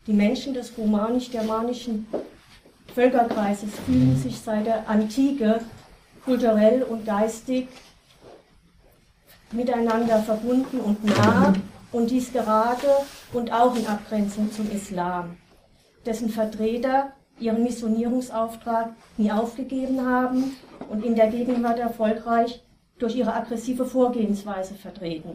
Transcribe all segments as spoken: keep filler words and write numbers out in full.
Die Menschen des romanisch-germanischen Völkerkreises fühlen sich seit der Antike kulturell und geistig miteinander verbunden und nah, und dies gerade und auch in Abgrenzung zum Islam, dessen Vertreter ihren Missionierungsauftrag nie aufgegeben haben und in der Gegenwart erfolgreich durch ihre aggressive Vorgehensweise vertreten.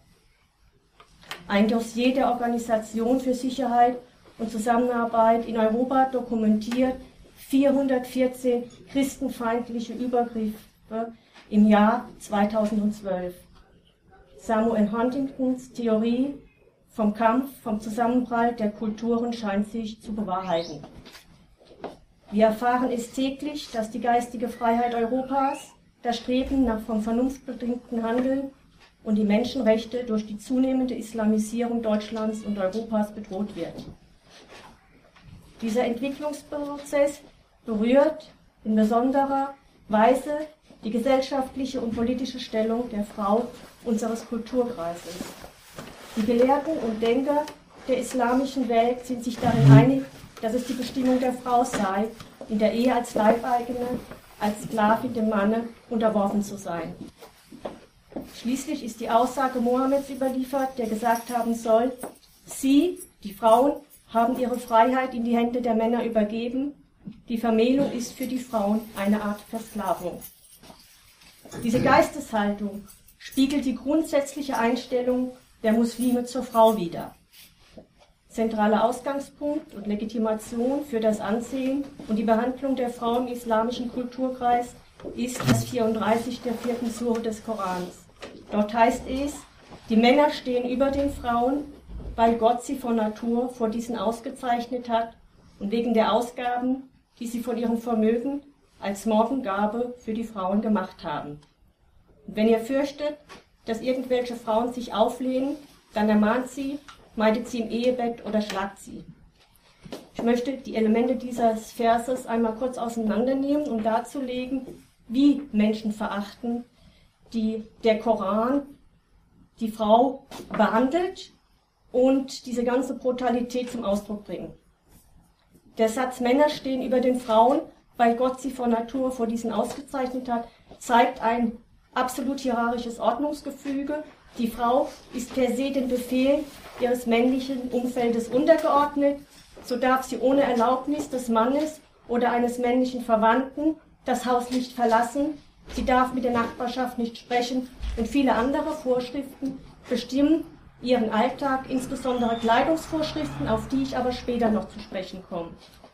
Ein Dossier der Organisation für Sicherheit und Zusammenarbeit in Europa dokumentiert vierhundertvierzehn christenfeindliche Übergriffe im Jahr zweitausendzwölf. Samuel Huntingtons Theorie vom Kampf, vom Zusammenprall der Kulturen scheint sich zu bewahrheiten. Wir erfahren es täglich, dass die geistige Freiheit Europas, das Streben nach vom vernunftbedingten Handeln und die Menschenrechte durch die zunehmende Islamisierung Deutschlands und Europas bedroht wird. Dieser Entwicklungsprozess berührt in besonderer Weise die gesellschaftliche und politische Stellung der Frau unseres Kulturkreises. Die Gelehrten und Denker der islamischen Welt sind sich darin einig, dass es die Bestimmung der Frau sei, in der Ehe als Leibeigene, als Sklavin dem Manne unterworfen zu sein. Schließlich ist die Aussage Mohammeds überliefert, der gesagt haben soll, sie, die Frauen, haben ihre Freiheit in die Hände der Männer übergeben, die Vermählung ist für die Frauen eine Art Versklavung. Diese Geisteshaltung spiegelt die grundsätzliche Einstellung der Muslime zur Frau wider. Zentraler Ausgangspunkt und Legitimation für das Ansehen und die Behandlung der Frau im islamischen Kulturkreis ist das vierunddreißig der vierten Sure des Korans. Dort heißt es, die Männer stehen über den Frauen, weil Gott sie von Natur vor diesen ausgezeichnet hat und wegen der Ausgaben, die sie von ihrem Vermögen als Morgengabe für die Frauen gemacht haben. Und wenn ihr fürchtet, dass irgendwelche Frauen sich auflehnen, dann ermahnt sie, meidet sie im Ehebett oder schlagt sie. Ich möchte die Elemente dieses Verses einmal kurz auseinandernehmen, um darzulegen, wie menschenverachtend die, der Koran die Frau behandelt und diese ganze Brutalität zum Ausdruck bringen. Der Satz, Männer stehen über den Frauen, weil Gott sie von Natur vor diesen ausgezeichnet hat, zeigt ein absolut hierarchisches Ordnungsgefüge. Die Frau ist per se den Befehlen ihres männlichen Umfeldes untergeordnet. So darf sie ohne Erlaubnis des Mannes oder eines männlichen Verwandten das Haus nicht verlassen. Sie darf mit der Nachbarschaft nicht sprechen und viele andere Vorschriften bestimmen ihren Alltag, insbesondere Kleidungsvorschriften, auf die ich aber später noch zu sprechen komme.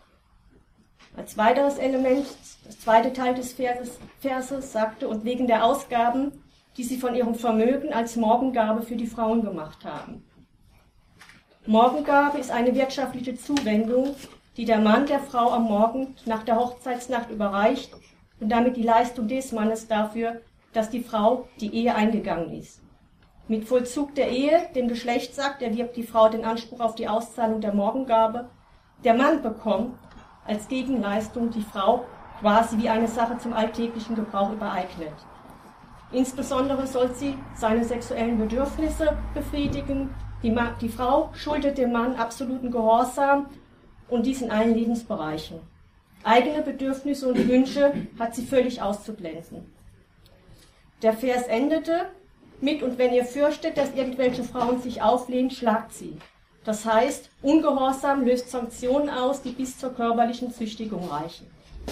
Als weiteres Element, das zweite Teil des Verses, Verses sagte, und wegen der Ausgaben, die sie von ihrem Vermögen als Morgengabe für die Frauen gemacht haben. Morgengabe ist eine wirtschaftliche Zuwendung, die der Mann der Frau am Morgen nach der Hochzeitsnacht überreicht und damit die Leistung des Mannes dafür, dass die Frau die Ehe eingegangen ist. Mit Vollzug der Ehe, dem Geschlechtsakt, erwirbt die Frau den Anspruch auf die Auszahlung der Morgengabe. Der Mann bekommt als Gegenleistung die Frau quasi wie eine Sache zum alltäglichen Gebrauch übereignet. Insbesondere soll sie seine sexuellen Bedürfnisse befriedigen. Die, Ma- die Frau schuldet dem Mann absoluten Gehorsam und dies in allen Lebensbereichen. Eigene Bedürfnisse und Wünsche hat sie völlig auszublenden. Der Vers endete mit, und wenn ihr fürchtet, dass irgendwelche Frauen sich auflehnen, schlagt sie. Das heißt, Ungehorsam löst Sanktionen aus, die bis zur körperlichen Züchtigung reichen.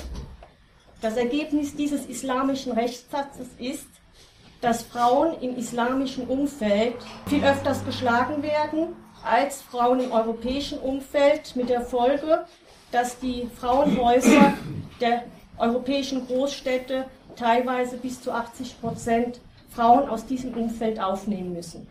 Das Ergebnis dieses islamischen Rechtssatzes ist, dass Frauen im islamischen Umfeld viel öfters geschlagen werden als Frauen im europäischen Umfeld, mit der Folge, dass die Frauenhäuser der europäischen Großstädte teilweise bis zu achtzig Prozent Frauen aus diesem Umfeld aufnehmen müssen.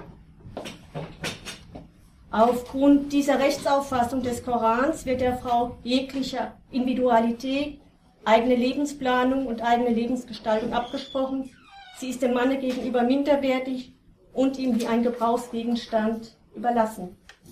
Aufgrund dieser Rechtsauffassung des Korans wird der Frau jegliche Individualität, eigene Lebensplanung und eigene Lebensgestaltung abgesprochen. Sie ist dem Manne gegenüber minderwertig und ihm wie ein Gebrauchsgegenstand überlassen.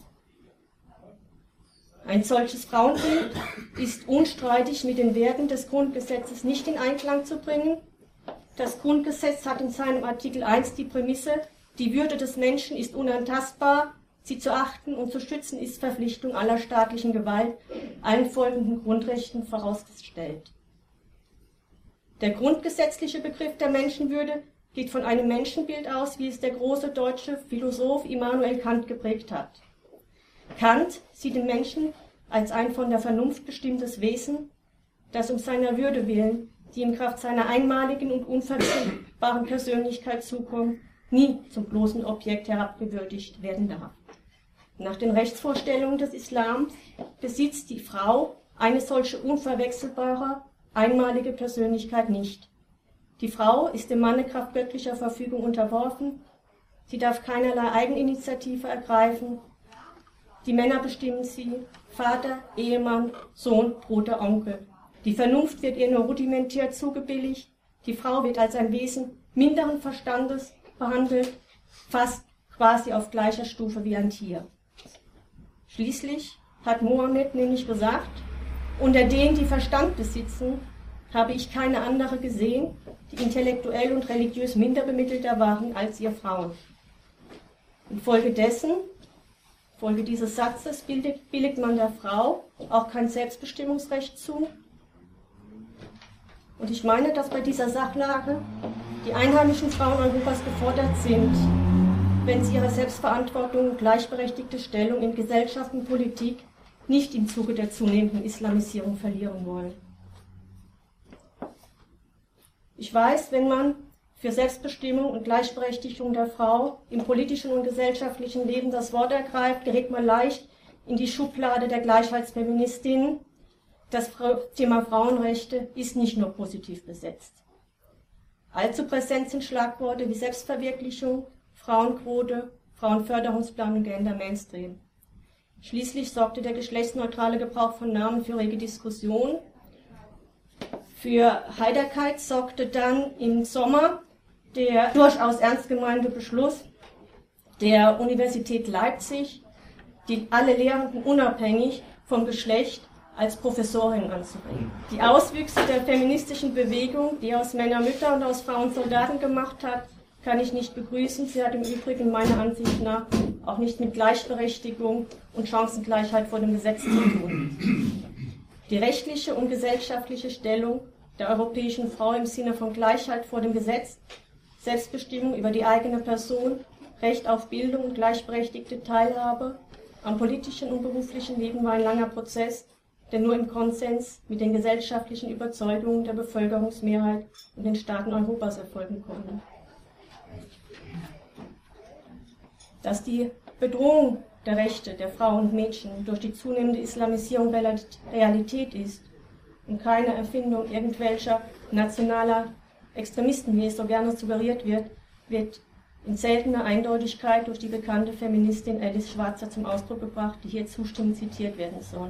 Ein solches Frauenbild ist unstreitig mit den Werten des Grundgesetzes nicht in Einklang zu bringen. Das Grundgesetz hat in seinem Artikel eins die Prämisse, die Würde des Menschen ist unantastbar, Sie zu achten und zu schützen ist Verpflichtung aller staatlichen Gewalt, allen folgenden Grundrechten vorausgestellt. Der grundgesetzliche Begriff der Menschenwürde geht von einem Menschenbild aus, wie es der große deutsche Philosoph Immanuel Kant geprägt hat. Kant sieht den Menschen als ein von der Vernunft bestimmtes Wesen, das um seiner Würde willen, die ihm Kraft seiner einmaligen und unverzichtbaren Persönlichkeit zukommt, nie zum bloßen Objekt herabgewürdigt werden darf. Nach den Rechtsvorstellungen des Islam besitzt die Frau eine solche unverwechselbare, einmalige Persönlichkeit nicht. Die Frau ist dem Manne kraft göttlicher Verfügung unterworfen, sie darf keinerlei Eigeninitiative ergreifen, die Männer bestimmen sie, Vater, Ehemann, Sohn, Bruder, Onkel. Die Vernunft wird ihr nur rudimentär zugebilligt, die Frau wird als ein Wesen minderen Verstandes behandelt, fast quasi auf gleicher Stufe wie ein Tier. Schließlich hat Mohammed nämlich gesagt, unter denen, die Verstand besitzen, habe ich keine andere gesehen, die intellektuell und religiös minder bemittelter waren als ihr Frauen. Infolgedessen, Folge dieses Satzes, billigt, billigt man der Frau auch kein Selbstbestimmungsrecht zu. Und ich meine, dass bei dieser Sachlage die einheimischen Frauen Europas gefordert sind, wenn sie ihre Selbstverantwortung und gleichberechtigte Stellung in Gesellschaft und Politik nicht im Zuge der zunehmenden Islamisierung verlieren wollen. Ich weiß, wenn man für Selbstbestimmung und Gleichberechtigung der Frau im politischen und gesellschaftlichen Leben das Wort ergreift, gerät man leicht in die Schublade der Gleichheitsfeministinnen. Das Thema Frauenrechte ist nicht nur positiv besetzt. Allzu präsent sind Schlagworte wie Selbstverwirklichung, Frauenquote, Frauenförderungsplan und Gender Mainstream. Schließlich sorgte der geschlechtsneutrale Gebrauch von Namen für rege Diskussionen. Für Heiterkeit sorgte dann im Sommer der durchaus ernst gemeinte Beschluss der Universität Leipzig, die alle Lehrenden unabhängig vom Geschlecht als Professorinnen anzubringen. Die Auswüchse der feministischen Bewegung, die aus Männer Mütter und aus Frauen Soldaten gemacht hat, kann ich nicht begrüßen. Sie hat im Übrigen meiner Ansicht nach auch nicht mit Gleichberechtigung und Chancengleichheit vor dem Gesetz zu tun. Die rechtliche und gesellschaftliche Stellung der europäischen Frau im Sinne von Gleichheit vor dem Gesetz, Selbstbestimmung über die eigene Person, Recht auf Bildung und gleichberechtigte Teilhabe am politischen und beruflichen Leben war ein langer Prozess, der nur im Konsens mit den gesellschaftlichen Überzeugungen der Bevölkerungsmehrheit und den Staaten Europas erfolgen konnte. Dass die Bedrohung der Rechte der Frauen und Mädchen durch die zunehmende Islamisierung Realität ist und keine Erfindung irgendwelcher nationaler Extremisten, wie es so gerne suggeriert wird, wird in seltener Eindeutigkeit durch die bekannte Feministin Alice Schwarzer zum Ausdruck gebracht, die hier zustimmend zitiert werden soll.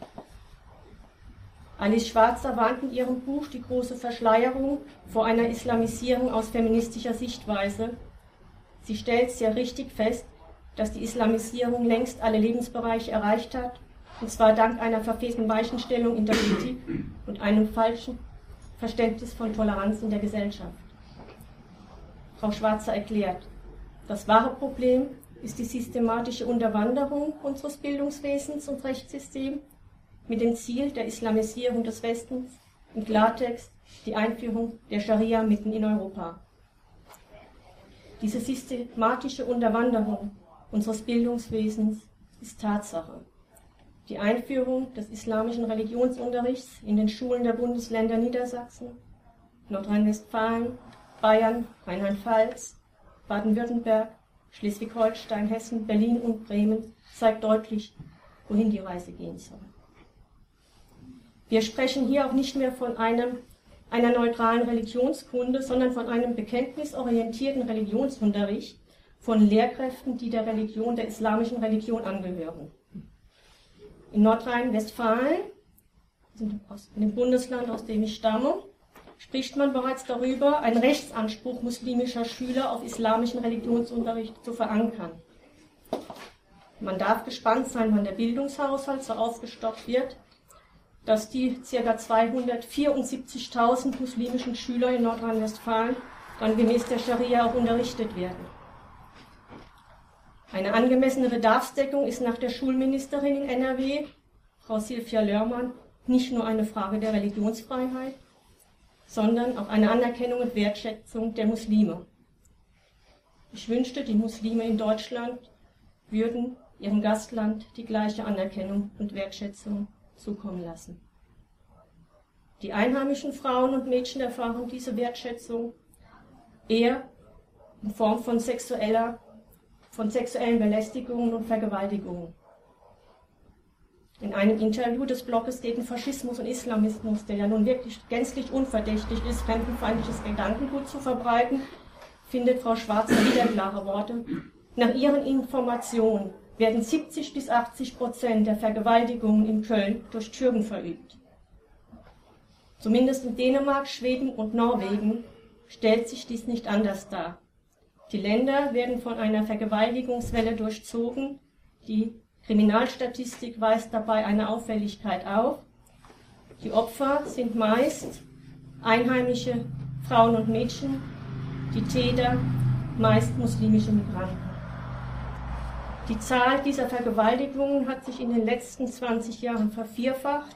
Alice Schwarzer warnt in ihrem Buch Die große Verschleierung vor einer Islamisierung aus feministischer Sichtweise. Sie stellt sehr richtig fest, dass die Islamisierung längst alle Lebensbereiche erreicht hat, und zwar dank einer verfehlten Weichenstellung in der Politik und einem falschen Verständnis von Toleranz in der Gesellschaft. Frau Schwarzer erklärt, das wahre Problem ist die systematische Unterwanderung unseres Bildungswesens und Rechtssystems mit dem Ziel der Islamisierung des Westens, im Klartext die Einführung der Scharia mitten in Europa. Diese systematische Unterwanderung unseres Bildungswesens ist Tatsache. Die Einführung des islamischen Religionsunterrichts in den Schulen der Bundesländer Niedersachsen, Nordrhein-Westfalen, Bayern, Rheinland-Pfalz, Baden-Württemberg, Schleswig-Holstein, Hessen, Berlin und Bremen zeigt deutlich, wohin die Reise gehen soll. Wir sprechen hier auch nicht mehr von einem, einer neutralen Religionskunde, sondern von einem bekenntnisorientierten Religionsunterricht von Lehrkräften, die der Religion, der islamischen Religion angehören. In Nordrhein-Westfalen, in dem Bundesland, aus dem ich stamme, spricht man bereits darüber, einen Rechtsanspruch muslimischer Schüler auf islamischen Religionsunterricht zu verankern. Man darf gespannt sein, wann der Bildungshaushalt so aufgestockt wird, dass die ca. zweihundertvierundsiebzigtausend muslimischen Schüler in Nordrhein-Westfalen dann gemäß der Scharia auch unterrichtet werden. Eine angemessene Bedarfsdeckung ist nach der Schulministerin in N R W, Frau Silvia Lörmann, nicht nur eine Frage der Religionsfreiheit, sondern auch eine Anerkennung und Wertschätzung der Muslime. Ich wünschte, die Muslime in Deutschland würden ihrem Gastland die gleiche Anerkennung und Wertschätzung zukommen lassen. Die einheimischen Frauen und Mädchen erfahren diese Wertschätzung eher in Form von sexueller, von sexuellen Belästigungen und Vergewaltigungen. In einem Interview des Blogs gegen Faschismus und Islamismus, der ja nun wirklich gänzlich unverdächtig ist, fremdenfeindliches Gedankengut zu verbreiten, findet Frau Schwarzer wieder klare Worte. Nach ihren Informationen werden siebzig bis achtzig Prozent der Vergewaltigungen in Köln durch Türken verübt. Zumindest in Dänemark, Schweden und Norwegen stellt sich dies nicht anders dar. Die Länder werden von einer Vergewaltigungswelle durchzogen. Die Kriminalstatistik weist dabei eine Auffälligkeit auf. Die Opfer sind meist einheimische Frauen und Mädchen, die Täter meist muslimische Migranten. Die Zahl dieser Vergewaltigungen hat sich in den letzten zwanzig Jahren vervierfacht.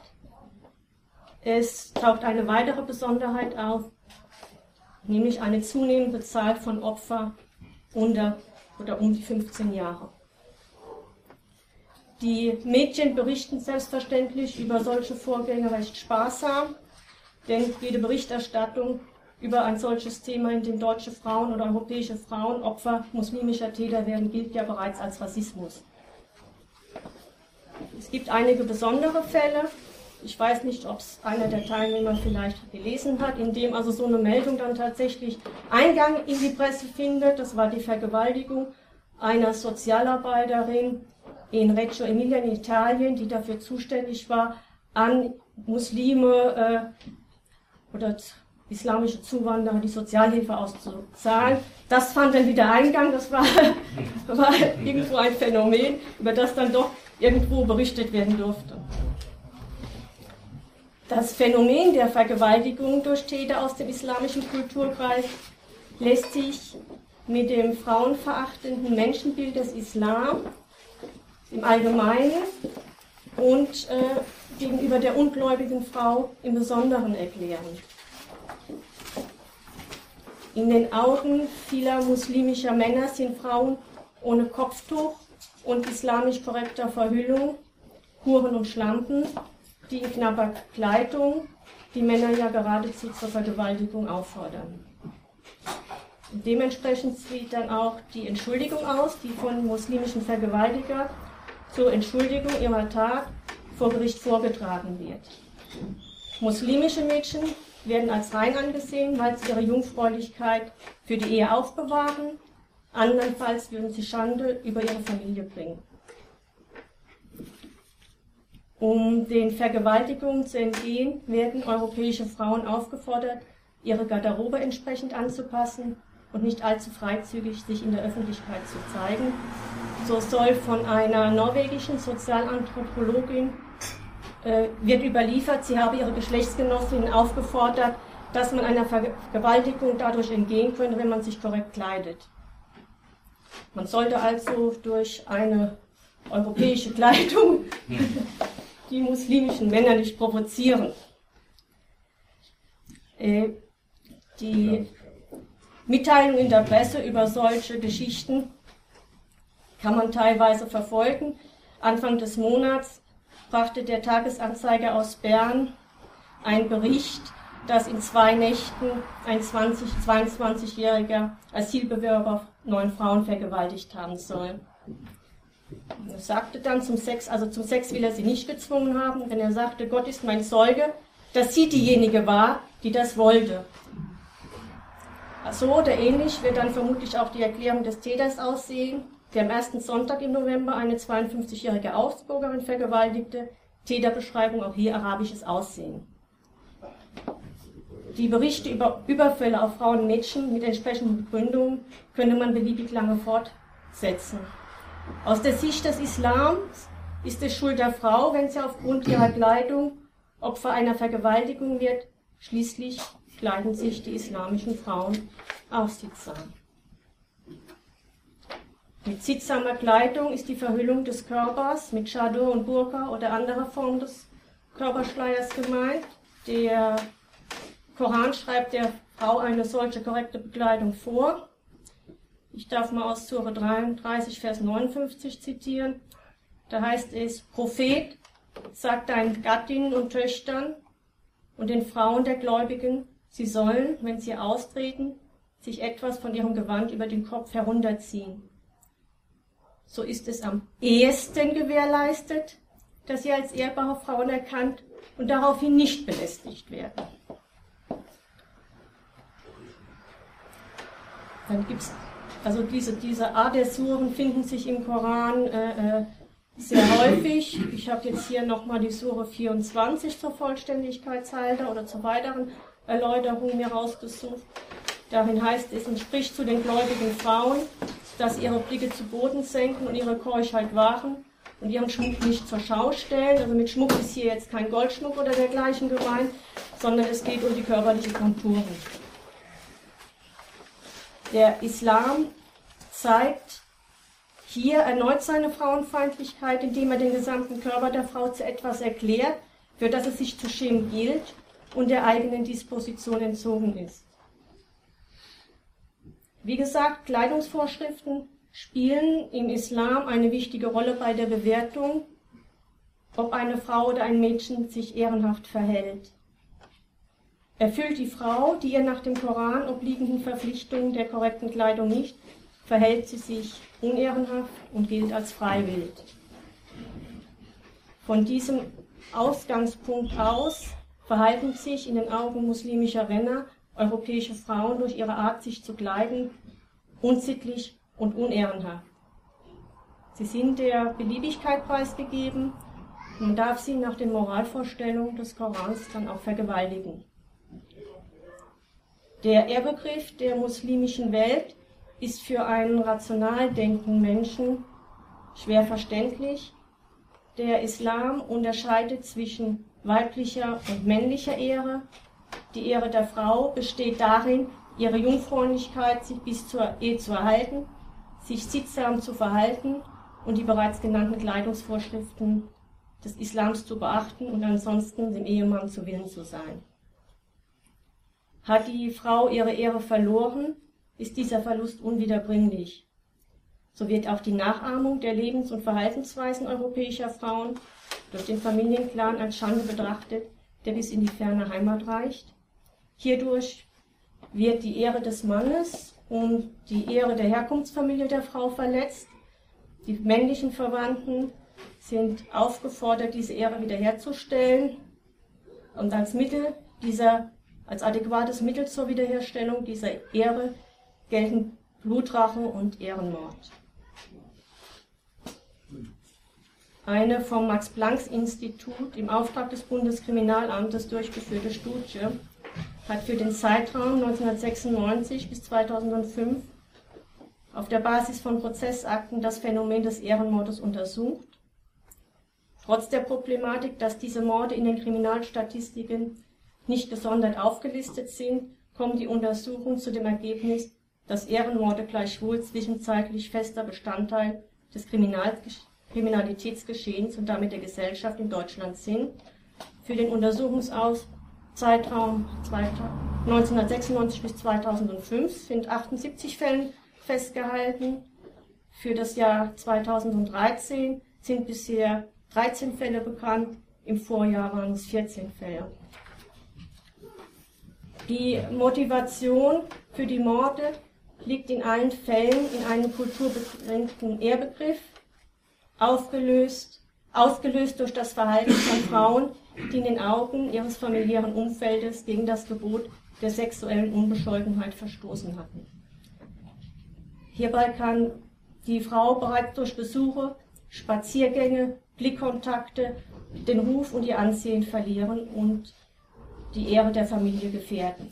Es taucht eine weitere Besonderheit auf, nämlich eine zunehmende Zahl von Opfern unter oder um die fünfzehn Jahre. Die Medien berichten selbstverständlich über solche Vorgänge recht sparsam, denn jede Berichterstattung über ein solches Thema, in dem deutsche Frauen oder europäische Frauen Opfer muslimischer Täter werden, gilt ja bereits als Rassismus. Es gibt einige besondere Fälle. Ich weiß nicht, ob es einer der Teilnehmer vielleicht gelesen hat, in dem also so eine Meldung dann tatsächlich Eingang in die Presse findet. Das war die Vergewaltigung einer Sozialarbeiterin in Reggio Emilia in Italien, die dafür zuständig war, an Muslime äh, oder islamische Zuwanderer die Sozialhilfe auszuzahlen. Das fand dann wieder Eingang, das war, war irgendwo ein Phänomen, über das dann doch irgendwo berichtet werden durfte. Das Phänomen der Vergewaltigung durch Täter aus dem islamischen Kulturkreis lässt sich mit dem frauenverachtenden Menschenbild des Islam im Allgemeinen und äh, gegenüber der ungläubigen Frau im Besonderen erklären. In den Augen vieler muslimischer Männer sind Frauen ohne Kopftuch und islamisch korrekter Verhüllung Huren und Schlampen, die in knapper Kleidung die Männer ja geradezu zur Vergewaltigung auffordern. Und dementsprechend sieht dann auch die Entschuldigung aus, die von muslimischen Vergewaltigern zur Entschuldigung ihrer Tat vor Gericht vorgetragen wird. Muslimische Mädchen werden als rein angesehen, weil sie ihre Jungfräulichkeit für die Ehe aufbewahren, andernfalls würden sie Schande über ihre Familie bringen. Um den Vergewaltigungen zu entgehen, werden europäische Frauen aufgefordert, ihre Garderobe entsprechend anzupassen und nicht allzu freizügig sich in der Öffentlichkeit zu zeigen. So soll von einer norwegischen Sozialanthropologin äh, wird überliefert, sie habe ihre Geschlechtsgenossinnen aufgefordert, dass man einer Vergewaltigung dadurch entgehen könne, wenn man sich korrekt kleidet. Man sollte also durch eine europäische Kleidung die muslimischen Männer nicht provozieren. Äh, die Mitteilung in der Presse über solche Geschichten kann man teilweise verfolgen. Anfang des Monats brachte der Tagesanzeiger aus Bern einen Bericht, dass in zwei Nächten ein zweiundzwanzigjähriger Asylbewerber neun Frauen vergewaltigt haben soll. Er sagte dann zum Sex, also zum Sex will er sie nicht gezwungen haben, denn er sagte, Gott ist mein Zeuge, dass sie diejenige war, die das wollte. So oder ähnlich wird dann vermutlich auch die Erklärung des Täters aussehen, der am ersten Sonntag im November eine zweiundfünfzigjährige Augsburgerin vergewaltigte. Täterbeschreibung auch hier arabisches Aussehen. Die Berichte über Überfälle auf Frauen und Mädchen mit entsprechenden Begründungen könnte man beliebig lange fortsetzen. Aus der Sicht des Islams ist es Schuld der Frau, wenn sie aufgrund ihrer Kleidung Opfer einer Vergewaltigung wird. Schließlich kleiden sich die islamischen Frauen aufsichtsam. Mit sittsamer Kleidung ist die Verhüllung des Körpers mit Chador und Burka oder anderer Form des Körperschleiers gemeint. Der Koran schreibt der Frau eine solche korrekte Bekleidung vor. Ich darf mal aus Sure dreiunddreißig, Vers neunundfünfzig zitieren. Da heißt es: Prophet, sagt deinen Gattinnen und Töchtern und den Frauen der Gläubigen, sie sollen, wenn sie austreten, sich etwas von ihrem Gewand über den Kopf herunterziehen. So ist es am ehesten gewährleistet, dass sie als ehrbare Frauen erkannt und daraufhin nicht belästigt werden. Dann gibt's, also diese, diese Art der Suren finden sich im Koran äh, äh, sehr häufig. Ich habe jetzt hier nochmal die Sure vierundzwanzig zur Vollständigkeitshalber oder zur weiteren Erläuterung mir rausgesucht. Darin heißt es, und spricht zu den gläubigen Frauen, dass ihre Blicke zu Boden senken und ihre Keuschheit wahren und ihren Schmuck nicht zur Schau stellen. Also mit Schmuck ist hier jetzt kein Goldschmuck oder dergleichen gemeint, sondern es geht um die körperlichen Konturen. Der Islam zeigt hier erneut seine Frauenfeindlichkeit, indem er den gesamten Körper der Frau zu etwas erklärt, für das es sich zu schämen gilt und der eigenen Disposition entzogen ist. Wie gesagt, Kleidungsvorschriften spielen im Islam eine wichtige Rolle bei der Bewertung, ob eine Frau oder ein Mädchen sich ehrenhaft verhält. Erfüllt die Frau die ihr nach dem Koran obliegenden Verpflichtungen der korrekten Kleidung nicht, verhält sie sich unehrenhaft und gilt als freiwillig. Von diesem Ausgangspunkt aus verhalten sich in den Augen muslimischer Renner europäische Frauen durch ihre Art, sich zu kleiden, unsittlich und unehrenhaft. Sie sind der Beliebigkeit preisgegeben, man darf sie nach den Moralvorstellungen des Korans dann auch vergewaltigen. Der Ehrbegriff der muslimischen Welt ist für einen rational denkenden Menschen schwer verständlich. Der Islam unterscheidet zwischen weiblicher und männlicher Ehre. Die Ehre der Frau besteht darin, ihre Jungfräulichkeit sich bis zur Ehe zu erhalten, sich sittsam zu verhalten und die bereits genannten Kleidungsvorschriften des Islams zu beachten und ansonsten dem Ehemann zu Willen zu sein. Hat die Frau ihre Ehre verloren, ist dieser Verlust unwiederbringlich. So wird auch die Nachahmung der Lebens- und Verhaltensweisen europäischer Frauen durch den Familienclan als Schande betrachtet, der bis in die ferne Heimat reicht. Hierdurch wird die Ehre des Mannes und die Ehre der Herkunftsfamilie der Frau verletzt. Die männlichen Verwandten sind aufgefordert, diese Ehre wiederherzustellen und als Mittel dieser, als adäquates Mittel zur Wiederherstellung dieser Ehre gelten Blutrache und Ehrenmord. Eine vom Max-Planck-Institut im Auftrag des Bundeskriminalamtes durchgeführte Studie hat für den Zeitraum neunzehnhundertsechsundneunzig bis zweitausendfünf auf der Basis von Prozessakten das Phänomen des Ehrenmordes untersucht. Trotz der Problematik, dass diese Morde in den Kriminalstatistiken nicht gesondert aufgelistet sind, kommt die Untersuchung zu dem Ergebnis, dass Ehrenmorde gleichwohl zwischenzeitlich fester Bestandteil des Kriminalgeschehens Kriminalitätsgeschehens und damit der Gesellschaft in Deutschland sind. Für den Untersuchungszeitraum neunzehnhundertsechsundneunzig bis zweitausendfünf sind achtundsiebzig Fälle festgehalten. Für das Jahr zweitausenddreizehn sind bisher dreizehn Fälle bekannt, im Vorjahr waren es vierzehn Fälle. Die Motivation für die Morde liegt in allen Fällen in einem kulturbegrenzten Ehrbegriff, Aufgelöst, ausgelöst durch das Verhalten von Frauen, die in den Augen ihres familiären Umfeldes gegen das Gebot der sexuellen Unbescholtenheit verstoßen hatten. Hierbei kann die Frau bereits durch Besuche, Spaziergänge, Blickkontakte den Ruf und ihr Ansehen verlieren und die Ehre der Familie gefährden.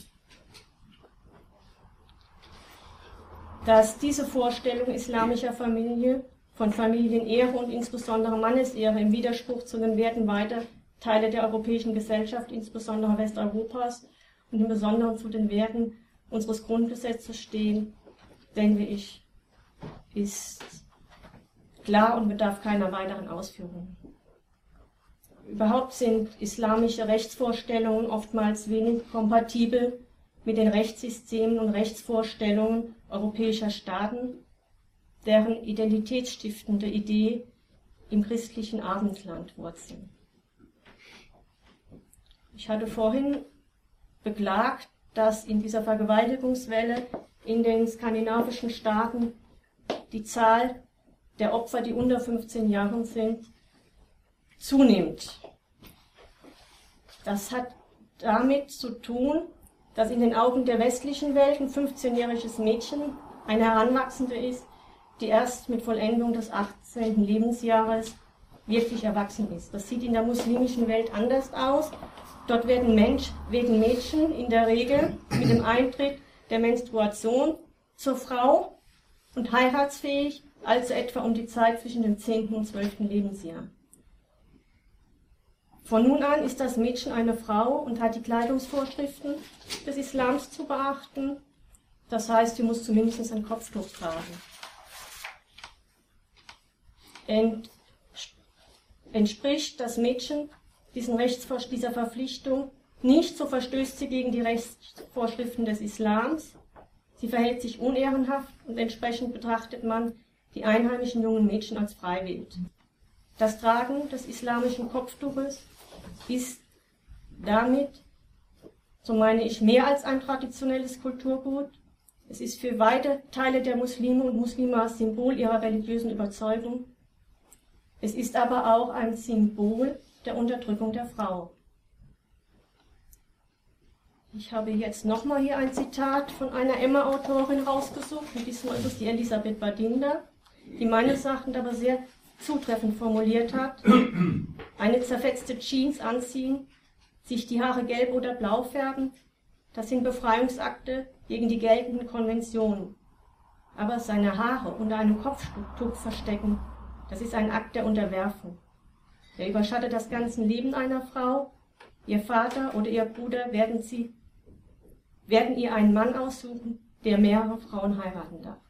Dass diese Vorstellung islamischer Familie von Familienehre und insbesondere Mannesehre im Widerspruch zu den Werten weiter Teile der europäischen Gesellschaft, insbesondere Westeuropas und im Besonderen zu den Werten unseres Grundgesetzes stehen, denke ich, ist klar und bedarf keiner weiteren Ausführungen. Überhaupt sind islamische Rechtsvorstellungen oftmals wenig kompatibel mit den Rechtssystemen und Rechtsvorstellungen europäischer Staaten, deren identitätsstiftende Idee im christlichen Abendland wurzeln. Ich hatte vorhin beklagt, dass in dieser Vergewaltigungswelle in den skandinavischen Staaten die Zahl der Opfer, die unter fünfzehn Jahren sind, zunimmt. Das hat damit zu tun, dass in den Augen der westlichen Welt ein fünfzehnjähriges Mädchen eine Heranwachsende ist, die erst mit Vollendung des achtzehnten Lebensjahres wirklich erwachsen ist. Das sieht in der muslimischen Welt anders aus. Dort werden, Mensch, werden Mädchen in der Regel mit dem Eintritt der Menstruation zur Frau und heiratsfähig, also etwa um die Zeit zwischen dem zehnten und zwölften Lebensjahr. Von nun an ist das Mädchen eine Frau und hat die Kleidungsvorschriften des Islams zu beachten. Das heißt, sie muss zumindest ein Kopftuch tragen. Ent, entspricht das Mädchen diesen Rechtsvor- dieser Verpflichtung nicht, so verstößt sie gegen die Rechtsvorschriften des Islams. Sie verhält sich unehrenhaft und entsprechend betrachtet man die einheimischen jungen Mädchen als freiwillig. Das Tragen des islamischen Kopftuches ist damit, so meine ich, mehr als ein traditionelles Kulturgut. Es ist für weite Teile der Muslime und Muslime ein Symbol ihrer religiösen Überzeugung. Es ist aber auch ein Symbol der Unterdrückung der Frau. Ich habe jetzt nochmal hier ein Zitat von einer Emma-Autorin rausgesucht, und diesmal ist es die Elisabeth Badinter, die meines Erachtens aber sehr zutreffend formuliert hat: Eine zerfetzte Jeans anziehen, sich die Haare gelb oder blau färben, das sind Befreiungsakte gegen die geltenden Konventionen. Aber seine Haare unter einem Kopftuch verstecken, das ist ein Akt der Unterwerfung. Der überschattet das ganze Leben einer Frau. Ihr Vater oder ihr Bruder werden, sie, werden ihr einen Mann aussuchen, der mehrere Frauen heiraten darf.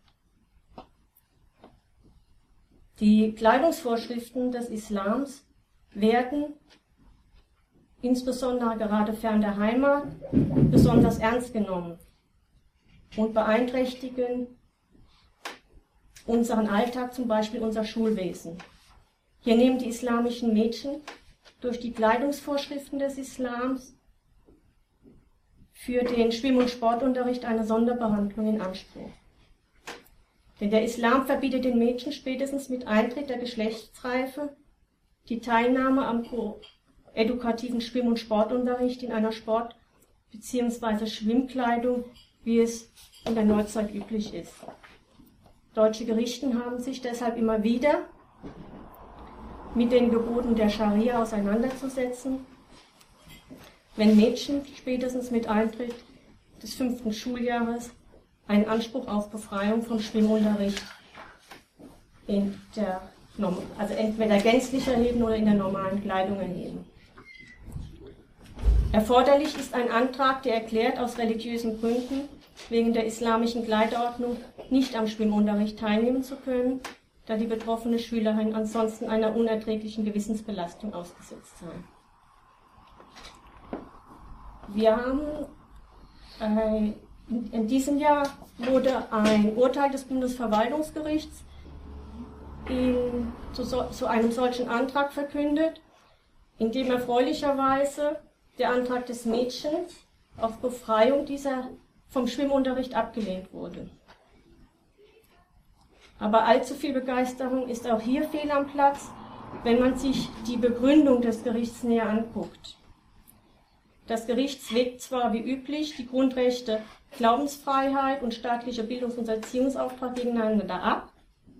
Die Kleidungsvorschriften des Islams werden insbesondere gerade fern der Heimat besonders ernst genommen und beeinträchtigen unseren Alltag, zum Beispiel unser Schulwesen. Hier nehmen die islamischen Mädchen durch die Kleidungsvorschriften des Islams für den Schwimm- und Sportunterricht eine Sonderbehandlung in Anspruch. Denn der Islam verbietet den Mädchen spätestens mit Eintritt der Geschlechtsreife die Teilnahme am edukativen Schwimm- und Sportunterricht in einer Sport- bzw. Schwimmkleidung, wie es in der Neuzeit üblich ist. Deutsche Gerichte haben sich deshalb immer wieder mit den Geboten der Scharia auseinanderzusetzen, wenn Mädchen spätestens mit Eintritt des fünften Schuljahres einen Anspruch auf Befreiung vom Schwimmunterricht in der, also entweder gänzlich erheben oder in der normalen Kleidung erheben. Erforderlich ist ein Antrag, der erklärt, aus religiösen Gründen wegen der islamischen Kleiderordnung nicht am Schwimmunterricht teilnehmen zu können, da die betroffene Schülerin ansonsten einer unerträglichen Gewissensbelastung ausgesetzt sei. Wir haben äh, in diesem Jahr wurde ein Urteil des Bundesverwaltungsgerichts in, zu, so, zu einem solchen Antrag verkündet, in dem erfreulicherweise der Antrag des Mädchens auf Befreiung dieser vom Schwimmunterricht abgelehnt wurde. Aber allzu viel Begeisterung ist auch hier fehl am Platz, wenn man sich die Begründung des Gerichts näher anguckt. Das Gericht wägt zwar wie üblich die Grundrechte Glaubensfreiheit und staatlicher Bildungs- und Erziehungsauftrag gegeneinander ab,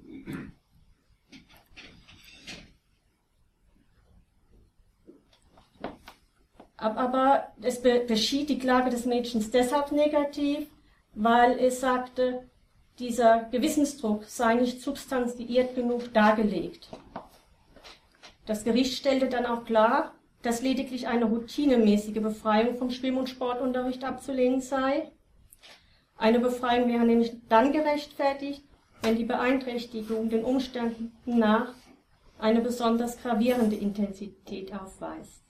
aber es beschied die Klage des Mädchens deshalb negativ, weil es sagte, dieser Gewissensdruck sei nicht substanziiert genug dargelegt. Das Gericht stellte dann auch klar, dass lediglich eine routinemäßige Befreiung vom Schwimm- und Sportunterricht abzulehnen sei. Eine Befreiung wäre nämlich dann gerechtfertigt, wenn die Beeinträchtigung den Umständen nach eine besonders gravierende Intensität aufweist.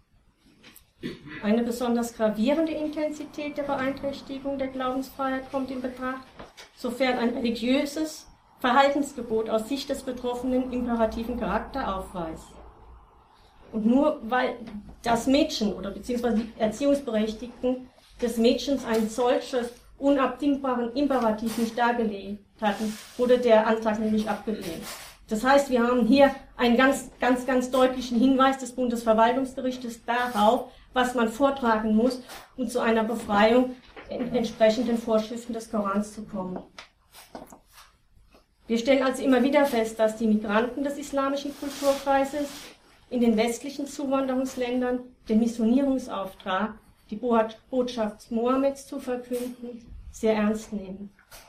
Eine besonders gravierende Intensität der Beeinträchtigung der Glaubensfreiheit kommt in Betracht, sofern ein religiöses Verhaltensgebot aus Sicht des Betroffenen imperativen Charakter aufweist. Und nur weil das Mädchen oder beziehungsweise die Erziehungsberechtigten des Mädchens ein solches unabdingbaren Imperativ nicht dargelegt hatten, wurde der Antrag nämlich abgelehnt. Das heißt, wir haben hier einen ganz, ganz, ganz deutlichen Hinweis des Bundesverwaltungsgerichtes darauf, was man vortragen muss, um zu einer Befreiung in entsprechenden Vorschriften des Korans zu kommen. Wir stellen also immer wieder fest, dass die Migranten des islamischen Kulturkreises in den westlichen Zuwanderungsländern den Missionierungsauftrag, die Botschaft Mohammeds zu verkünden, sehr ernst nehmen.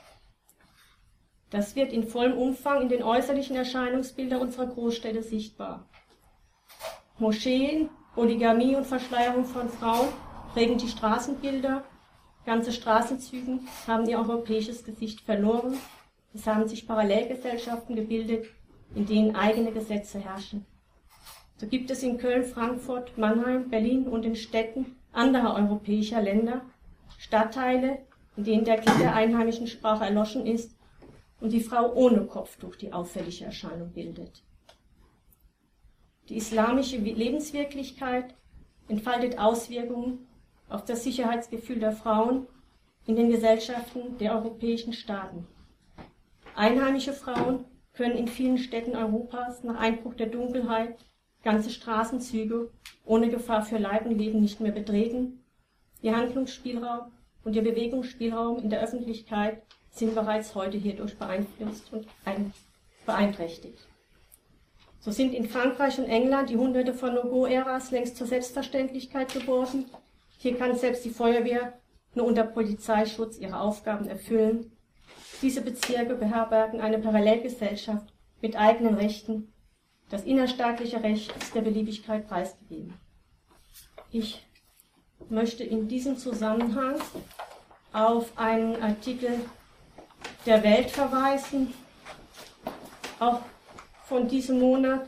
Das wird in vollem Umfang in den äußerlichen Erscheinungsbildern unserer Großstädte sichtbar. Moscheen, Polygamie und Verschleierung von Frauen prägen die Straßenbilder. Ganze Straßenzüge haben ihr europäisches Gesicht verloren. Es haben sich Parallelgesellschaften gebildet, in denen eigene Gesetze herrschen. So gibt es in Köln, Frankfurt, Mannheim, Berlin und in Städten anderer europäischer Länder Stadtteile, in denen der Klang der einheimischen Sprache erloschen ist und die Frau ohne Kopftuch die auffällige Erscheinung bildet. Die islamische Lebenswirklichkeit entfaltet Auswirkungen auf das Sicherheitsgefühl der Frauen in den Gesellschaften der europäischen Staaten. Einheimische Frauen können in vielen Städten Europas nach Einbruch der Dunkelheit ganze Straßenzüge ohne Gefahr für Leib und Leben nicht mehr betreten. Ihr Handlungsspielraum und ihr Bewegungsspielraum in der Öffentlichkeit sind bereits heute hierdurch beeinflusst und beeinträchtigt. So sind in Frankreich und England die Hunderte von No-Go-Äras längst zur Selbstverständlichkeit geworden. Hier kann selbst die Feuerwehr nur unter Polizeischutz ihre Aufgaben erfüllen. Diese Bezirke beherbergen eine Parallelgesellschaft mit eigenen Rechten. Das innerstaatliche Recht ist der Beliebigkeit preisgegeben. Ich möchte in diesem Zusammenhang auf einen Artikel der Welt verweisen, auch von diesem Monat,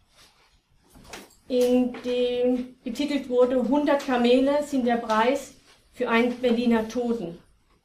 in dem betitelt wurde, hundert Kamele sind der Preis für einen Berliner Toten.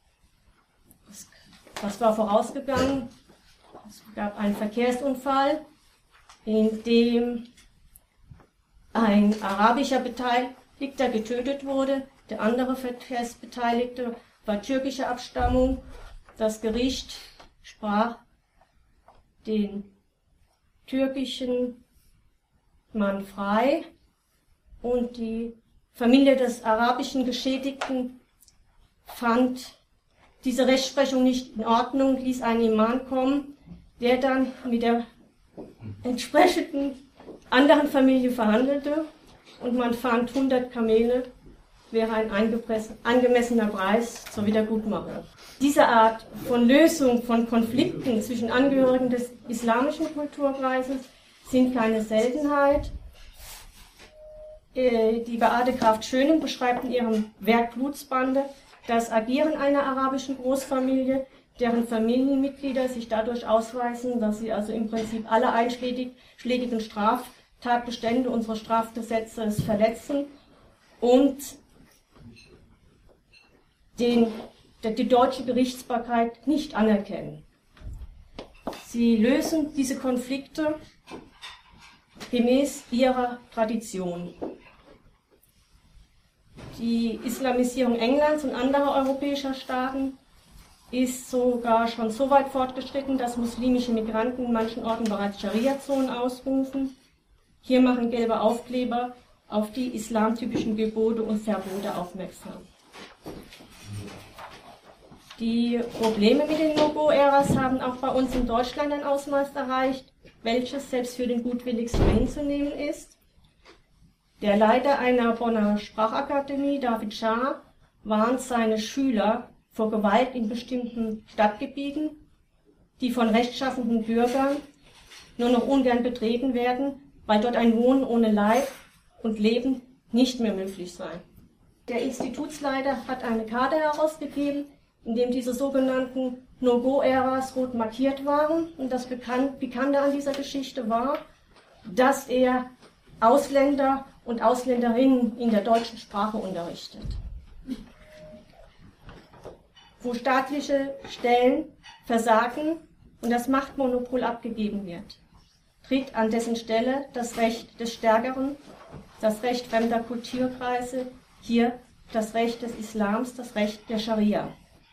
Was war vorausgegangen? Es gab einen Verkehrsunfall, in dem ein arabischer Beteiligter getötet wurde. Der andere Verkehrsbeteiligte war türkischer Abstammung. Das Gericht sprach den türkischen Mann frei und die Familie des arabischen Geschädigten fand diese Rechtsprechung nicht in Ordnung, ließ einen Imam kommen, der dann mit der entsprechenden anderen Familie verhandelte und man fand, hundert Kamele wäre ein angemessener Preis zur Wiedergutmachung. Diese Art von Lösung von Konflikten zwischen Angehörigen des islamischen Kulturkreises sind keine Seltenheit. Die Beate Kraft-Schöning beschreibt in ihrem Werk Blutsbande das Agieren einer arabischen Großfamilie, deren Familienmitglieder sich dadurch ausweisen, dass sie also im Prinzip alle einschlägigen Straftatbestände unseres Strafgesetzes verletzen und den, die deutsche Gerichtsbarkeit nicht anerkennen. Sie lösen diese Konflikte gemäß ihrer Tradition. Die Islamisierung Englands und anderer europäischer Staaten ist sogar schon so weit fortgeschritten, dass muslimische Migranten in manchen Orten bereits Scharia-Zonen ausrufen. Hier machen gelbe Aufkleber auf die islamtypischen Gebote und Verbote aufmerksam. Die Probleme mit den No-Go-Äras haben auch bei uns in Deutschland ein Ausmaß erreicht, welches selbst für den gutwilligsten hinzunehmen ist. Der Leiter einer Bonner Sprachakademie, David Schaar, warnt seine Schüler vor Gewalt in bestimmten Stadtgebieten, die von rechtschaffenden Bürgern nur noch ungern betreten werden, weil dort ein Wohnen ohne Leib und Leben nicht mehr möglich sei. Der Institutsleiter hat eine Karte herausgegeben, in dem diese sogenannten No-Go-Areas rot markiert waren. Und das Pikante an dieser Geschichte war, dass er Ausländer und Ausländerinnen in der deutschen Sprache unterrichtet. Wo staatliche Stellen versagen und das Machtmonopol abgegeben wird, tritt an dessen Stelle das Recht des Stärkeren, das Recht fremder Kulturkreise, hier das Recht des Islams, das Recht der Scharia.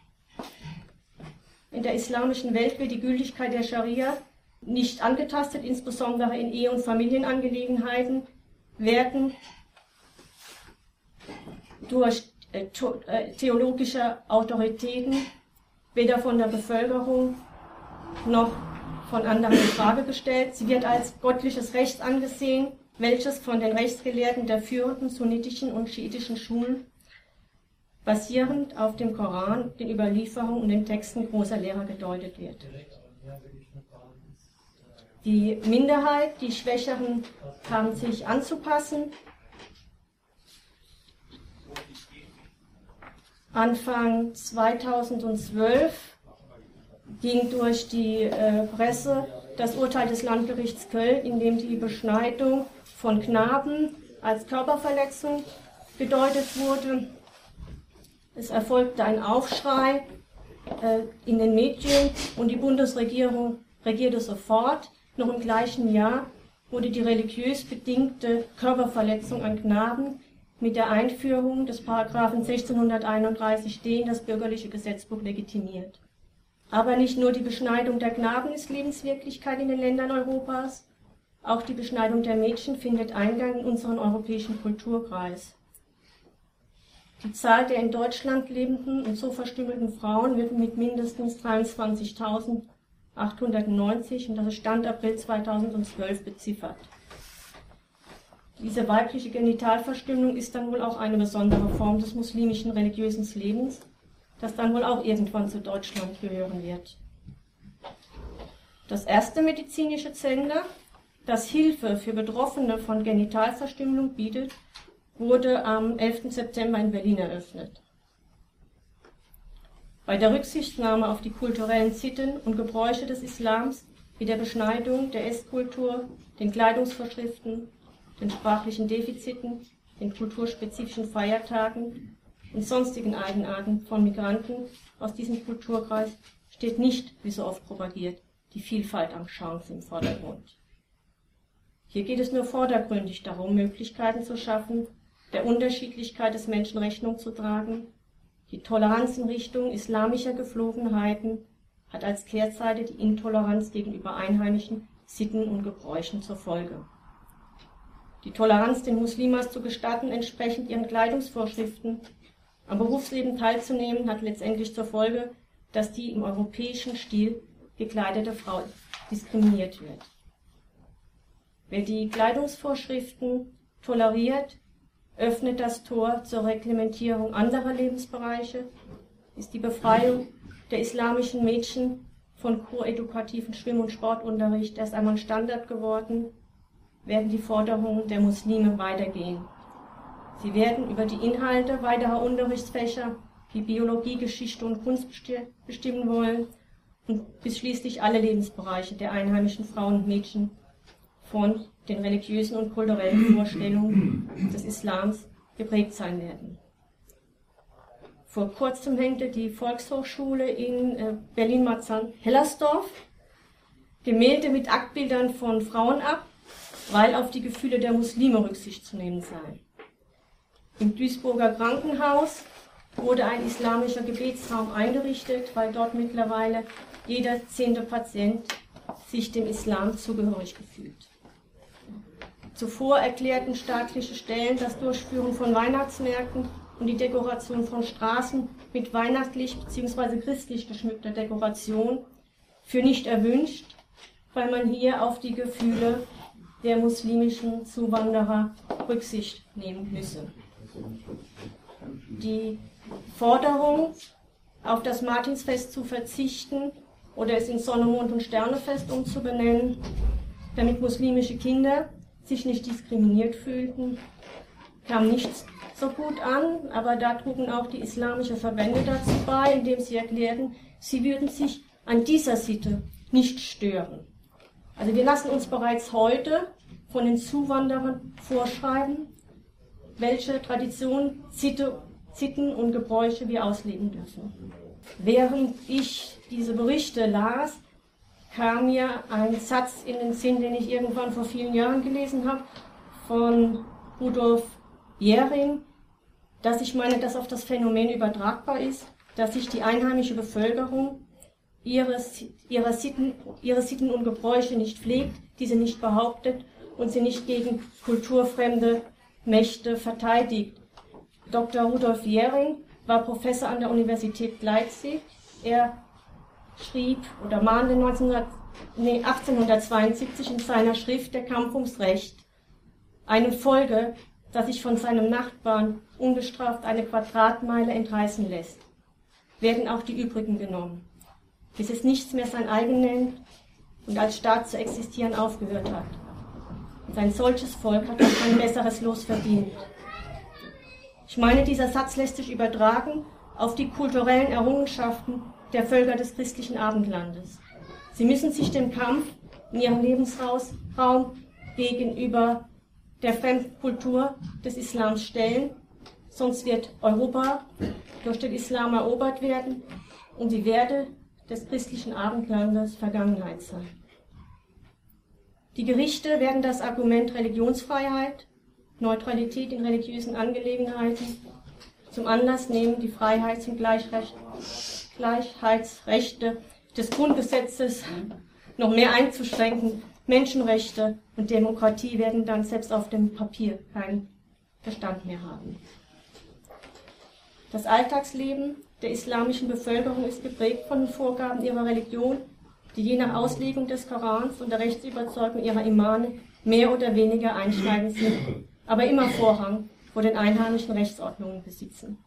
In der islamischen Welt wird die Gültigkeit der Scharia nicht angetastet, insbesondere in Ehe- und Familienangelegenheiten werden durch äh, theologische Autoritäten weder von der Bevölkerung noch von anderen in Frage gestellt. Sie wird als göttliches Recht angesehen, welches von den Rechtsgelehrten der führenden sunnitischen und schiitischen Schulen basierend auf dem Koran, den Überlieferungen und den Texten großer Lehrer gedeutet wird. Die Minderheit, die Schwächeren, haben sich anzupassen. Anfang zweitausendzwölf ging durch die äh, Presse das Urteil des Landgerichts Köln, in dem die Beschneidung von Knaben als Körperverletzung gedeutet wurde. Es erfolgte ein Aufschrei äh, in den Medien und die Bundesregierung reagierte sofort. Noch im gleichen Jahr wurde die religiös bedingte Körperverletzung an Knaben mit der Einführung des Paragraphen sechzehnhunderteinunddreißig d in das bürgerliche Gesetzbuch legitimiert. Aber nicht nur die Beschneidung der Knaben ist Lebenswirklichkeit in den Ländern Europas, auch die Beschneidung der Mädchen findet Eingang in unseren europäischen Kulturkreis. Die Zahl der in Deutschland lebenden und so verstümmelten Frauen wird mit mindestens dreiundzwanzigtausendachthundertneunzig, und das ist Stand April zweitausendzwölf, beziffert. Diese weibliche Genitalverstümmelung ist dann wohl auch eine besondere Form des muslimischen religiösen Lebens, das dann wohl auch irgendwann zu Deutschland gehören wird. Das erste medizinische Zentrum, das Hilfe für Betroffene von Genitalverstümmelung bietet, wurde am elften September in Berlin eröffnet. Bei der Rücksichtnahme auf die kulturellen Sitten und Gebräuche des Islams, wie der Beschneidung, der Esskultur, den Kleidungsvorschriften, den sprachlichen Defiziten, den kulturspezifischen Feiertagen und sonstigen Eigenarten von Migranten aus diesem Kulturkreis steht nicht, wie so oft propagiert, die Vielfalt am Chance im Vordergrund. Hier geht es nur vordergründig darum, Möglichkeiten zu schaffen, der Unterschiedlichkeit des Menschen Rechnung zu tragen. Die Toleranz in Richtung islamischer Geflogenheiten hat als Kehrseite die Intoleranz gegenüber einheimischen Sitten und Gebräuchen zur Folge. Die Toleranz, den Muslimas zu gestatten, entsprechend ihren Kleidungsvorschriften am Berufsleben teilzunehmen, hat letztendlich zur Folge, dass die im europäischen Stil gekleidete Frau diskriminiert wird. Wer die Kleidungsvorschriften toleriert, öffnet das Tor zur Reglementierung anderer Lebensbereiche, ist die Befreiung der islamischen Mädchen von koedukativen Schwimm- und Sportunterricht erst einmal Standard geworden, werden die Forderungen der Muslime weitergehen. Sie werden über die Inhalte weiterer Unterrichtsfächer wie Biologie, Geschichte und Kunst bestimmen wollen und bis schließlich alle Lebensbereiche der einheimischen Frauen und Mädchen von den religiösen und kulturellen Vorstellungen des Islams geprägt sein werden. Vor kurzem hängte die Volkshochschule in Berlin-Marzahn-Hellersdorf Gemälde mit Aktbildern von Frauen ab, weil auf die Gefühle der Muslime Rücksicht zu nehmen sei. Im Duisburger Krankenhaus wurde ein islamischer Gebetsraum eingerichtet, weil dort mittlerweile jeder zehnte Patient sich dem Islam zugehörig gefühlt. Zuvor erklärten staatliche Stellen das Durchführen von Weihnachtsmärkten und die Dekoration von Straßen mit weihnachtlich bzw. christlich geschmückter Dekoration für nicht erwünscht, weil man hier auf die Gefühle der muslimischen Zuwanderer Rücksicht nehmen müsse. Die Forderung, auf das Martinsfest zu verzichten oder es in Sonne, Mond und Sternefest umzubenennen, damit muslimische Kinder sich nicht diskriminiert fühlten, kam nicht so gut an, aber da trugen auch die islamischen Verbände dazu bei, indem sie erklärten, sie würden sich an dieser Sitte nicht stören. Also wir lassen uns bereits heute von den Zuwanderern vorschreiben, welche Traditionen, Sitte, Sitten und Gebräuche wir ausleben dürfen. Während ich diese Berichte las, kam mir ein Satz in den Sinn, den ich irgendwann vor vielen Jahren gelesen habe, von Rudolf Jähring, dass ich meine, dass auf das Phänomen übertragbar ist, dass sich die einheimische Bevölkerung ihre, ihre, Sitten, ihre Sitten und Gebräuche nicht pflegt, diese nicht behauptet und sie nicht gegen kulturfremde Mächte verteidigt. Doktor Rudolf Jähring war Professor an der Universität Leipzig. Er schrieb oder mahnte achtzehnhundertzweiundsiebzig in seiner Schrift Der Kampf ums Recht: Eine Folge, dass sich von seinem Nachbarn ungestraft eine Quadratmeile entreißen lässt, werden auch die übrigen genommen, bis es nichts mehr sein eigen nennt und als Staat zu existieren aufgehört hat. Und ein solches Volk hat auch ein besseres Los verdient. Ich meine, dieser Satz lässt sich übertragen auf die kulturellen Errungenschaften der Völker des christlichen Abendlandes. Sie müssen sich dem Kampf in ihrem Lebensraum gegenüber der Fremdkultur des Islams stellen, sonst wird Europa durch den Islam erobert werden und die Werte des christlichen Abendlandes Vergangenheit sein. Die Gerichte werden das Argument Religionsfreiheit, Neutralität in religiösen Angelegenheiten zum Anlass nehmen, die Freiheits- und Gleichrecht, Gleichheitsrechte des Grundgesetzes noch mehr einzuschränken. Menschenrechte und Demokratie werden dann selbst auf dem Papier keinen Bestand mehr haben. Das Alltagsleben der islamischen Bevölkerung ist geprägt von den Vorgaben ihrer Religion, die je nach Auslegung des Korans und der Rechtsüberzeugung ihrer Imame mehr oder weniger einschneidend sind, aber immer Vorrang vor den einheimischen Rechtsordnungen besitzen.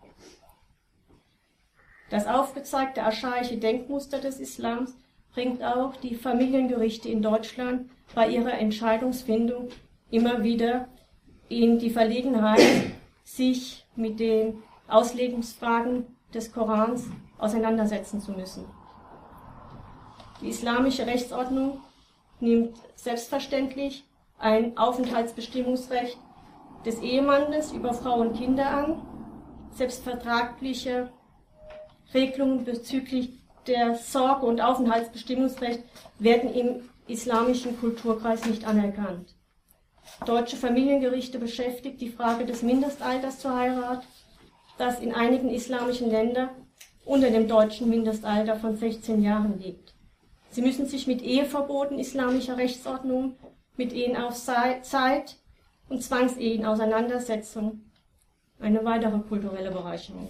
Das aufgezeigte archaische Denkmuster des Islams bringt auch die Familiengerichte in Deutschland bei ihrer Entscheidungsfindung immer wieder in die Verlegenheit, sich mit den Auslegungsfragen des Korans auseinandersetzen zu müssen. Die islamische Rechtsordnung nimmt selbstverständlich ein Aufenthaltsbestimmungsrecht des Ehemannes über Frau und Kinder an. Selbstvertragliche Regelungen bezüglich der Sorge- und Aufenthaltsbestimmungsrecht werden im islamischen Kulturkreis nicht anerkannt. Deutsche Familiengerichte beschäftigt die Frage des Mindestalters zur Heirat, das in einigen islamischen Ländern unter dem deutschen Mindestalter von sechzehn Jahren liegt. Sie müssen sich mit Eheverboten islamischer Rechtsordnung, mit Ehen auf Zeit und Zwangsehen auseinandersetzen. Eine weitere kulturelle Bereicherung.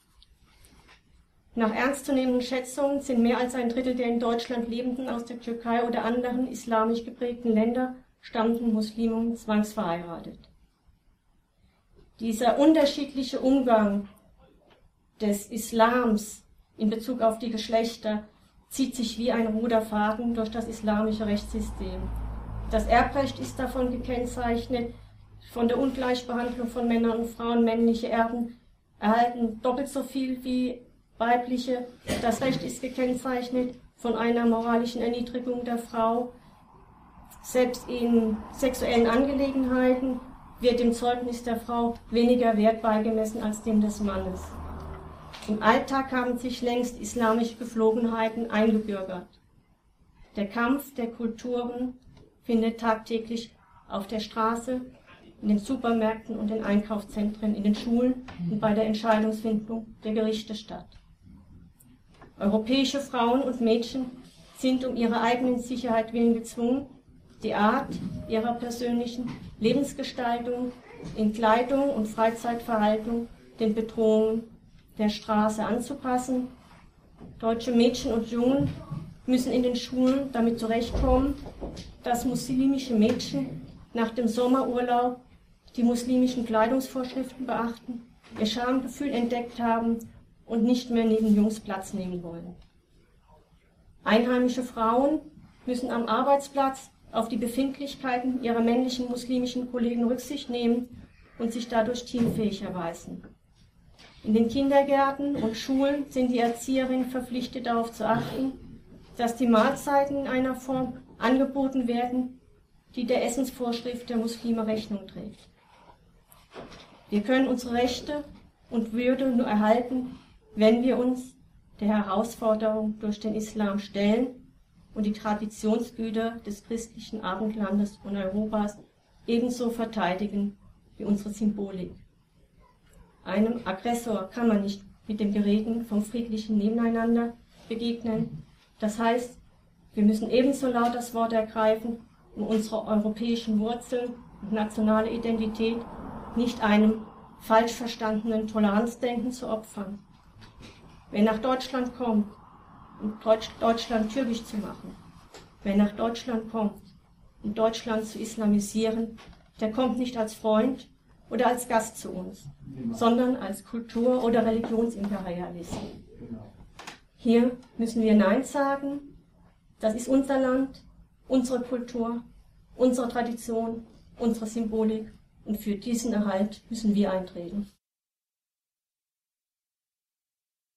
Nach ernstzunehmenden Schätzungen sind mehr als ein Drittel der in Deutschland Lebenden aus der Türkei oder anderen islamisch geprägten Länder stammenden Muslimen zwangsverheiratet. Dieser unterschiedliche Umgang des Islams in Bezug auf die Geschlechter zieht sich wie ein roter Faden durch das islamische Rechtssystem. Das Erbrecht ist davon gekennzeichnet, von der Ungleichbehandlung von Männern und Frauen. Männliche Erben erhalten doppelt so viel wie weibliche. Das Recht ist gekennzeichnet von einer moralischen Erniedrigung der Frau. Selbst in sexuellen Angelegenheiten wird dem Zeugnis der Frau weniger Wert beigemessen als dem des Mannes. Im Alltag haben sich längst islamische Gepflogenheiten eingebürgert. Der Kampf der Kulturen findet tagtäglich auf der Straße, in den Supermärkten und den Einkaufszentren, in den Schulen und bei der Entscheidungsfindung der Gerichte statt. Europäische Frauen und Mädchen sind um ihre eigenen Sicherheit willen gezwungen, die Art ihrer persönlichen Lebensgestaltung in Kleidung und Freizeitverhaltung den Bedrohungen der Straße anzupassen. Deutsche Mädchen und Jungen müssen in den Schulen damit zurechtkommen, dass muslimische Mädchen nach dem Sommerurlaub die muslimischen Kleidungsvorschriften beachten, ihr Schamgefühl entdeckt haben und nicht mehr neben Jungs Platz nehmen wollen. Einheimische Frauen müssen am Arbeitsplatz auf die Befindlichkeiten ihrer männlichen muslimischen Kollegen Rücksicht nehmen und sich dadurch teamfähig erweisen. In den Kindergärten und Schulen sind die Erzieherinnen verpflichtet, darauf zu achten, dass die Mahlzeiten in einer Form angeboten werden, die der Essensvorschrift der Muslime Rechnung trägt. Wir können unsere Rechte und Würde nur erhalten, wenn wir uns der Herausforderung durch den Islam stellen und die Traditionsgüter des christlichen Abendlandes und Europas ebenso verteidigen wie unsere Symbolik. Einem Aggressor kann man nicht mit dem Gereden vom friedlichen Nebeneinander begegnen. Das heißt, wir müssen ebenso laut das Wort ergreifen, um unsere europäischen Wurzeln und nationale Identität nicht einem falsch verstandenen Toleranzdenken zu opfern. Wer nach Deutschland kommt, um Deutschland türkisch zu machen, wer nach Deutschland kommt, um Deutschland zu islamisieren, der kommt nicht als Freund oder als Gast zu uns, sondern als Kultur- oder Religionsimperialist. Hier müssen wir Nein sagen. Das ist unser Land, unsere Kultur, unsere Tradition, unsere Symbolik, und für diesen Erhalt müssen wir eintreten.